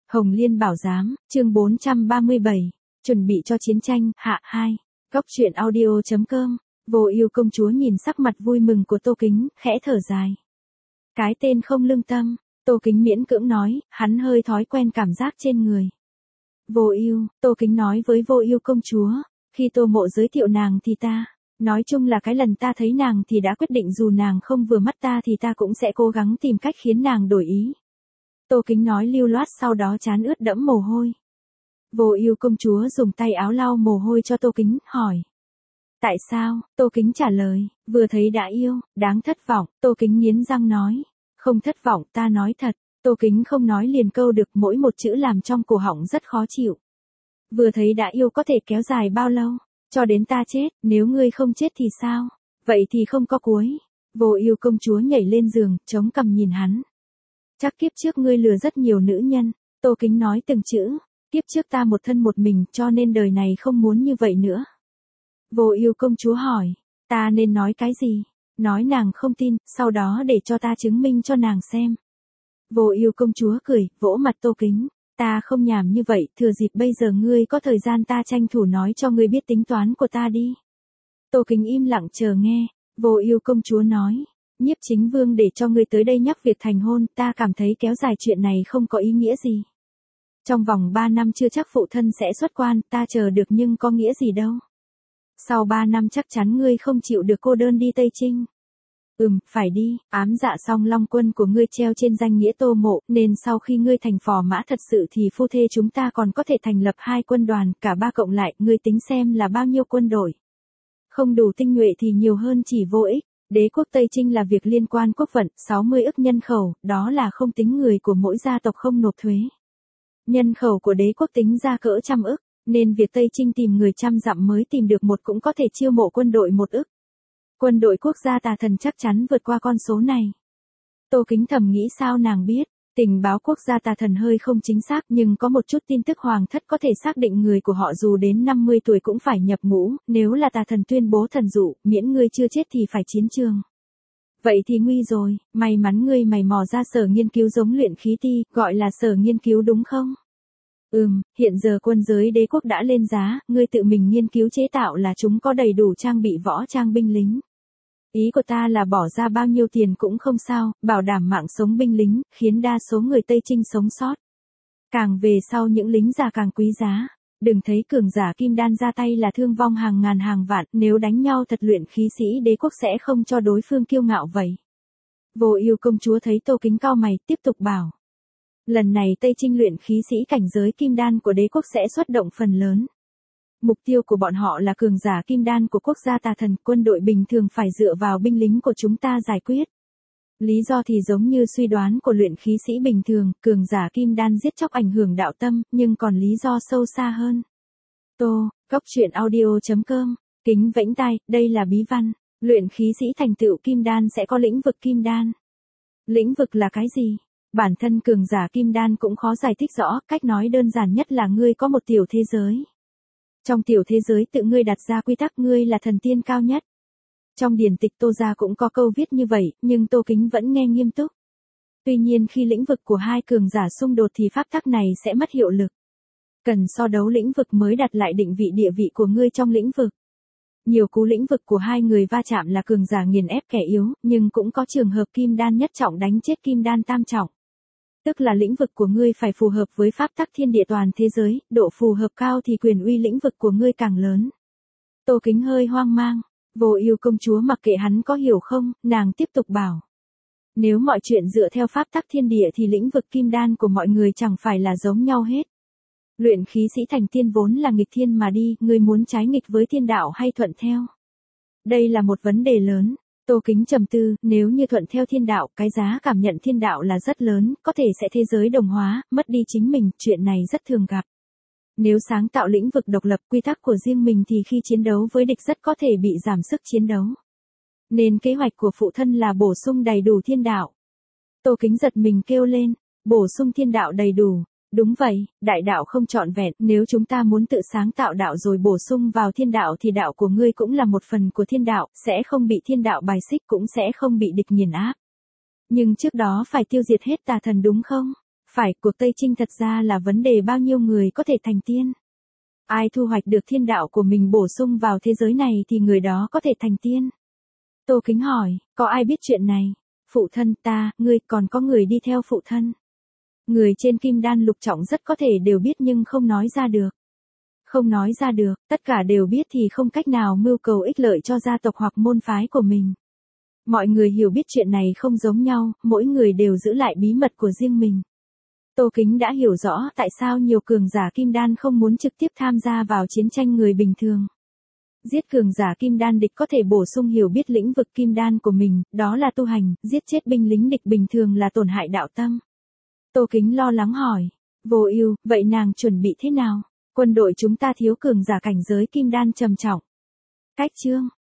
Hồng Liên Bảo Giám, chương 437, chuẩn bị cho chiến tranh, hạ 2. Góc truyện audio.com. Vô Ưu công chúa nhìn sắc mặt vui mừng của Tô Kính, khẽ thở dài. Cái tên không lương tâm, Tô Kính miễn cưỡng nói, hắn hơi thói quen cảm giác trên người. Vô Ưu, Tô Kính nói với Vô Ưu công chúa, khi Tô Mộ giới thiệu nàng thì ta, nói chung là cái lần ta thấy nàng thì đã quyết định dù nàng không vừa mắt ta thì ta cũng sẽ cố gắng tìm cách khiến nàng đổi ý. Tô Kính nói lưu loát, sau đó trán ướt đẫm mồ hôi. Vô Ưu công chúa dùng tay áo lau mồ hôi cho Tô Kính, hỏi. Tại sao? Tô Kính trả lời, vừa thấy đã yêu, đáng thất vọng. Tô Kính nghiến răng nói, không thất vọng, ta nói thật. Tô Kính không nói liền câu được, mỗi một chữ làm trong cổ họng rất khó chịu. Vừa thấy đã yêu có thể kéo dài bao lâu? Cho đến ta chết, nếu ngươi không chết thì sao? Vậy thì không có cuối. Vô Ưu công chúa nhảy lên giường, chống cằm nhìn hắn. Chắc kiếp trước ngươi lừa rất nhiều nữ nhân. Tô Kính nói từng chữ, kiếp trước ta một thân một mình cho nên đời này không muốn như vậy nữa. Vô Ưu công chúa hỏi, ta nên nói cái gì? Nói nàng không tin, sau đó để cho ta chứng minh cho nàng xem. Vô Ưu công chúa cười, vỗ mặt Tô Kính, ta không nhảm như vậy, thừa dịp bây giờ ngươi có thời gian ta tranh thủ nói cho ngươi biết tính toán của ta đi. Tô Kính im lặng chờ nghe. Vô Ưu công chúa nói, Nhiếp Chính Vương để cho ngươi tới đây nhắc việc thành hôn, ta cảm thấy kéo dài chuyện này không có ý nghĩa gì. Trong vòng 3 năm chưa chắc phụ thân sẽ xuất quan, ta chờ được nhưng có nghĩa gì đâu. Sau 3 năm chắc chắn ngươi không chịu được cô đơn đi Tây Trinh. Phải đi, ám dạ xong Long quân của ngươi treo trên danh nghĩa Tô Mộ, nên sau khi ngươi thành phò mã thật sự thì phu thê chúng ta còn có thể thành lập 2 quân đoàn, cả 3 cộng lại, ngươi tính xem là bao nhiêu quân đội. Không đủ tinh nhuệ thì nhiều hơn chỉ vô ích. Đế quốc Tây Trinh là việc liên quan quốc vận, 60 ức nhân khẩu, đó là không tính người của mỗi gia tộc không nộp thuế. Nhân khẩu của đế quốc tính ra cỡ trăm ức, nên việc Tây Trinh tìm người trăm dặm mới tìm được một cũng có thể chiêu mộ quân đội 1 ức. Quân đội quốc gia Tà Thần chắc chắn vượt qua con số này. Tô Kính thầm nghĩ sao nàng biết, tình báo quốc gia Tà Thần hơi không chính xác nhưng có một chút tin tức hoàng thất có thể xác định người của họ dù đến 50 tuổi cũng phải nhập ngũ, nếu là Tà Thần tuyên bố thần dụ, miễn ngươi chưa chết thì phải chiến trường. Vậy thì nguy rồi, may mắn ngươi mày mò ra sở nghiên cứu giống luyện khí ti, gọi là sở nghiên cứu đúng không? Hiện giờ quân giới đế quốc đã lên giá, ngươi tự mình nghiên cứu chế tạo là chúng có đầy đủ trang bị võ trang binh lính. Ý của ta là bỏ ra bao nhiêu tiền cũng không sao, bảo đảm mạng sống binh lính, khiến đa số người Tây Trinh sống sót. Càng về sau những lính già càng quý giá. Đừng thấy cường giả kim đan ra tay là thương vong hàng ngàn hàng vạn, nếu đánh nhau thật luyện khí sĩ đế quốc sẽ không cho đối phương kiêu ngạo vậy. Vô Ưu công chúa thấy Tô Kính cau mày, tiếp tục bảo. Lần này Tây Trinh luyện khí sĩ cảnh giới kim đan của đế quốc sẽ xuất động phần lớn. Mục tiêu của bọn họ là cường giả kim đan của quốc gia Tà Thần, quân đội bình thường phải dựa vào binh lính của chúng ta giải quyết. Lý do thì giống như suy đoán của luyện khí sĩ bình thường, cường giả kim đan giết chóc ảnh hưởng đạo tâm, nhưng còn lý do sâu xa hơn. Góc truyện audio.com, Kính vẫy tai, đây là bí văn, luyện khí sĩ thành tựu kim đan sẽ có lĩnh vực kim đan. Lĩnh vực là cái gì? Bản thân cường giả kim đan cũng khó giải thích rõ, cách nói đơn giản nhất là ngươi có một tiểu thế giới. Trong tiểu thế giới tự ngươi đặt ra quy tắc, ngươi là thần tiên cao nhất. Trong điển tịch Tô gia cũng có câu viết như vậy, nhưng Tô Kính vẫn nghe nghiêm túc. Tuy nhiên khi lĩnh vực của 2 cường giả xung đột thì pháp tắc này sẽ mất hiệu lực. Cần so đấu lĩnh vực mới đặt lại định vị địa vị của ngươi trong lĩnh vực. Nhiều cú lĩnh vực của 2 người va chạm là cường giả nghiền ép kẻ yếu, nhưng cũng có trường hợp kim đan nhất trọng đánh chết kim đan tam trọng. Tức là lĩnh vực của ngươi phải phù hợp với pháp tắc thiên địa toàn thế giới, độ phù hợp cao thì quyền uy lĩnh vực của ngươi càng lớn. Tô Kính hơi hoang mang, Vô Ưu công chúa mặc kệ hắn có hiểu không, nàng tiếp tục bảo. Nếu mọi chuyện dựa theo pháp tắc thiên địa thì lĩnh vực kim đan của mọi người chẳng phải là giống nhau hết. Luyện khí sĩ thành tiên vốn là nghịch thiên mà đi, ngươi muốn trái nghịch với thiên đạo hay thuận theo? Đây là một vấn đề lớn. Tô Kính trầm tư, nếu như thuận theo thiên đạo, cái giá cảm nhận thiên đạo là rất lớn, có thể sẽ thế giới đồng hóa, mất đi chính mình, chuyện này rất thường gặp. Nếu sáng tạo lĩnh vực độc lập quy tắc của riêng mình thì khi chiến đấu với địch rất có thể bị giảm sức chiến đấu. Nên kế hoạch của phụ thân là bổ sung đầy đủ thiên đạo. Tô Kính giật mình kêu lên, bổ sung thiên đạo đầy đủ. Đúng vậy, đại đạo không trọn vẹn, nếu chúng ta muốn tự sáng tạo đạo rồi bổ sung vào thiên đạo thì đạo của ngươi cũng là một phần của thiên đạo, sẽ không bị thiên đạo bài xích cũng sẽ không bị địch nghiền áp. Nhưng trước đó phải tiêu diệt hết Tà Thần đúng không? Phải, cuộc Tây Trinh thật ra là vấn đề bao nhiêu người có thể thành tiên. Ai thu hoạch được thiên đạo của mình bổ sung vào thế giới này thì người đó có thể thành tiên. Tô Kính hỏi, có ai biết chuyện này? Phụ thân ta, ngươi, còn có người đi theo phụ thân. Người trên kim đan lục trọng rất có thể đều biết nhưng không nói ra được. Không nói ra được, tất cả đều biết thì không cách nào mưu cầu ích lợi cho gia tộc hoặc môn phái của mình. Mọi người hiểu biết chuyện này không giống nhau, mỗi người đều giữ lại bí mật của riêng mình. Tô Kính đã hiểu rõ tại sao nhiều cường giả kim đan không muốn trực tiếp tham gia vào chiến tranh người bình thường. Giết cường giả kim đan địch có thể bổ sung hiểu biết lĩnh vực kim đan của mình, đó là tu hành, giết chết binh lính địch bình thường là tổn hại đạo tâm. Tô Kính lo lắng hỏi, Vô Ưu, vậy nàng chuẩn bị thế nào? Quân đội chúng ta thiếu cường giả cảnh giới kim đan trầm trọng. Cách chương